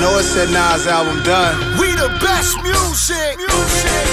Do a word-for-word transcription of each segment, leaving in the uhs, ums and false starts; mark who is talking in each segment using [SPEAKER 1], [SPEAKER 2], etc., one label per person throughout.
[SPEAKER 1] know it said Nas album done.
[SPEAKER 2] We the best music. music.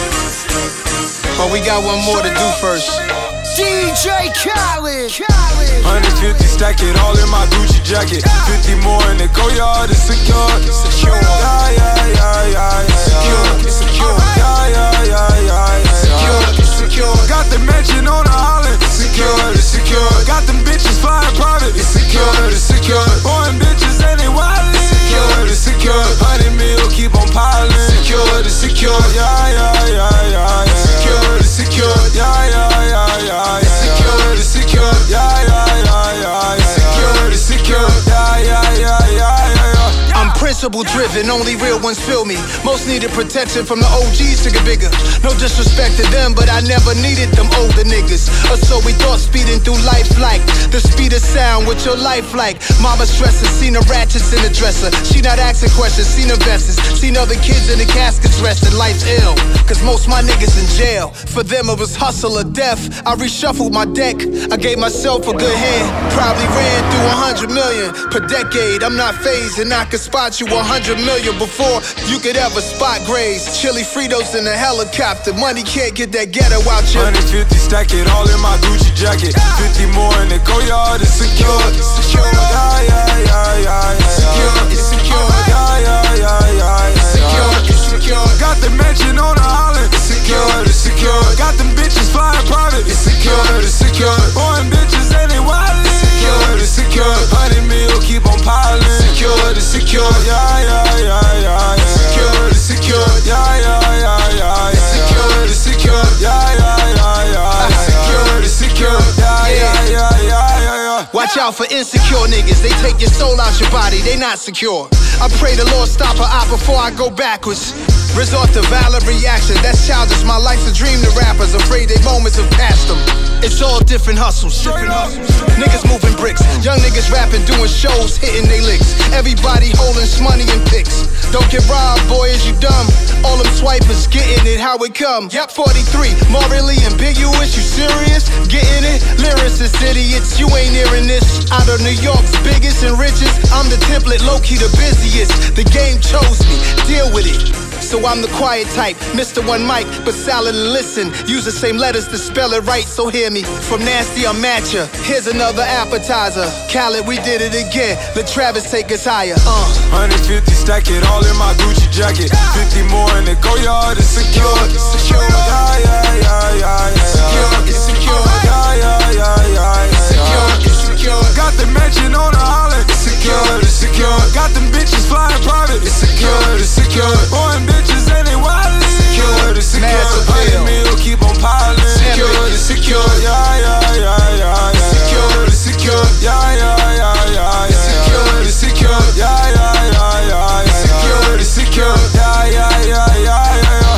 [SPEAKER 1] But we got one more to do first.
[SPEAKER 2] D J Khaled. Khaled.
[SPEAKER 3] one fifty stack it all in my Gucci jacket. fifty more in the go-yard, it's secure.
[SPEAKER 1] It's secure.
[SPEAKER 3] Yeah, yeah, yeah, yeah, yeah.
[SPEAKER 1] Secure. It's secure.
[SPEAKER 3] Yeah, yeah, yeah, yeah, yeah.
[SPEAKER 1] Secure. It's secure.
[SPEAKER 3] Got the mansion on the island. It's secure. It's secure. Got them bitches flying private. It's secure. It's secure. Boring bitches and they wildin'. It's secure. It's secure. Hundred mil keep on piling.
[SPEAKER 1] Secure. It's secure.
[SPEAKER 3] Yeah, yeah, yeah, yeah, yeah.
[SPEAKER 1] Secure. It's secure.
[SPEAKER 3] Yeah, yeah, yeah, yeah.
[SPEAKER 1] It's secure. It's secure.
[SPEAKER 3] Yeah, yeah, yeah, yeah.
[SPEAKER 1] Secure. It's secure.
[SPEAKER 3] Yeah, yeah, yeah, yeah, yeah.
[SPEAKER 1] I'm principle driven, only real ones feel me. Most needed protection from the O Gs to get bigger. No disrespect to them, but I never needed them older niggas. Or so we thought, speeding through life like the speed of sound with your life like. Mama stressing, seen the ratchets in the dresser. She not asking questions, seen the vests. Seen other kids in the caskets resting. Life's ill, cause most my niggas in jail. For them it was hustle or death. I reshuffled my deck, I gave myself a good hand. Probably ran through a hundred million per decade. I'm not phased and I can spot you a hundred million before you could ever spot Grays. Chili Fritos in a helicopter. Money can't get that ghetto out you.
[SPEAKER 3] one fifty stack it all in my Gucci jacket. fifty more in the go-yard, it's secure.
[SPEAKER 1] It's secure.
[SPEAKER 3] Yeah, yeah, yeah, yeah, yeah.
[SPEAKER 1] Secure. It's secure.
[SPEAKER 3] Yeah, yeah, yeah, yeah.
[SPEAKER 1] It's secure. It's secure.
[SPEAKER 3] Got the mansion on the island.
[SPEAKER 1] It's secure. It's secure.
[SPEAKER 3] Got them bitches flying private.
[SPEAKER 1] It's secure. It's secure.
[SPEAKER 3] Boring bitches and they wildin'.
[SPEAKER 1] Secure. It's secure.
[SPEAKER 3] Hundred mil keep on piling.
[SPEAKER 1] Secure. It's secure.
[SPEAKER 3] Yeah, yeah, yeah, yeah.
[SPEAKER 1] Secure. It's secure.
[SPEAKER 3] Yeah, yeah, yeah, yeah.
[SPEAKER 1] Secure. It's secure.
[SPEAKER 3] Yeah, yeah, yeah, yeah.
[SPEAKER 1] Secure. It's secure.
[SPEAKER 3] Yeah, yeah, yeah, yeah, yeah.
[SPEAKER 1] Watch out for insecure niggas. They take your soul out your body. They not secure. I pray the Lord stop her out before I go backwards. Resort to violent reaction. That's childish. My life's a dream to rappers. Afraid they moments have passed them. It's all different hustles. Different hustles. Niggas moving bricks. Young niggas rapping, doing shows, hitting they licks. Everybody holding money and pics. Don't get robbed, boy, is you dumb? All them swipers getting it how it come. Yep, forty-three, morally ambiguous. You serious? Getting it? Lyricist idiots, you ain't hearing this. Out of New York's biggest and richest, I'm the template, low-key the busiest. The game chose me, deal with it. So I'm the quiet type, Mister One Mic, but silent and listen. Use the same letters to spell it right, so hear me. From nasty, I'm at ya. Here's another appetizer. Khaled, we did it again. Let Travis take us higher. Uh.
[SPEAKER 3] one fifty stack it all in my Gucci jacket. fifty more in the go-yard, it's secure.
[SPEAKER 1] It's secure.
[SPEAKER 3] Yeah, yeah, yeah, yeah, yeah.
[SPEAKER 1] Secure. It's secure.
[SPEAKER 3] Yeah, yeah, yeah, yeah.
[SPEAKER 1] It's secure. It's secure.
[SPEAKER 3] Got the mansion on the island.
[SPEAKER 1] It's secure. It's secure.
[SPEAKER 3] Got them bitches flying private.
[SPEAKER 1] It's secure. It's secure.
[SPEAKER 3] Boring bitches and they wildin'.
[SPEAKER 1] Secure.
[SPEAKER 3] It's secure.
[SPEAKER 1] Massive
[SPEAKER 3] Hundred mil keep on piling.
[SPEAKER 1] Secure. It's secure.
[SPEAKER 3] Yeah, yeah, yeah, yeah.
[SPEAKER 1] Secure. It's secure.
[SPEAKER 3] Yeah, yeah, yeah, yeah.
[SPEAKER 1] Secure. It's secure.
[SPEAKER 3] Yeah, yeah, yeah, yeah.
[SPEAKER 1] Secure. It's secure.
[SPEAKER 3] Yeah, yeah, yeah, yeah, yeah.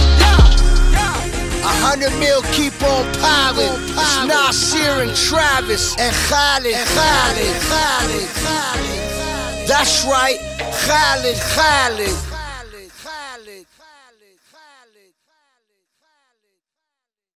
[SPEAKER 2] A hundred mil keep on piling. It's Nasir and Travis and Khaled, Khaled, Khaled, Khaled. That's right, Khaled, Khaled.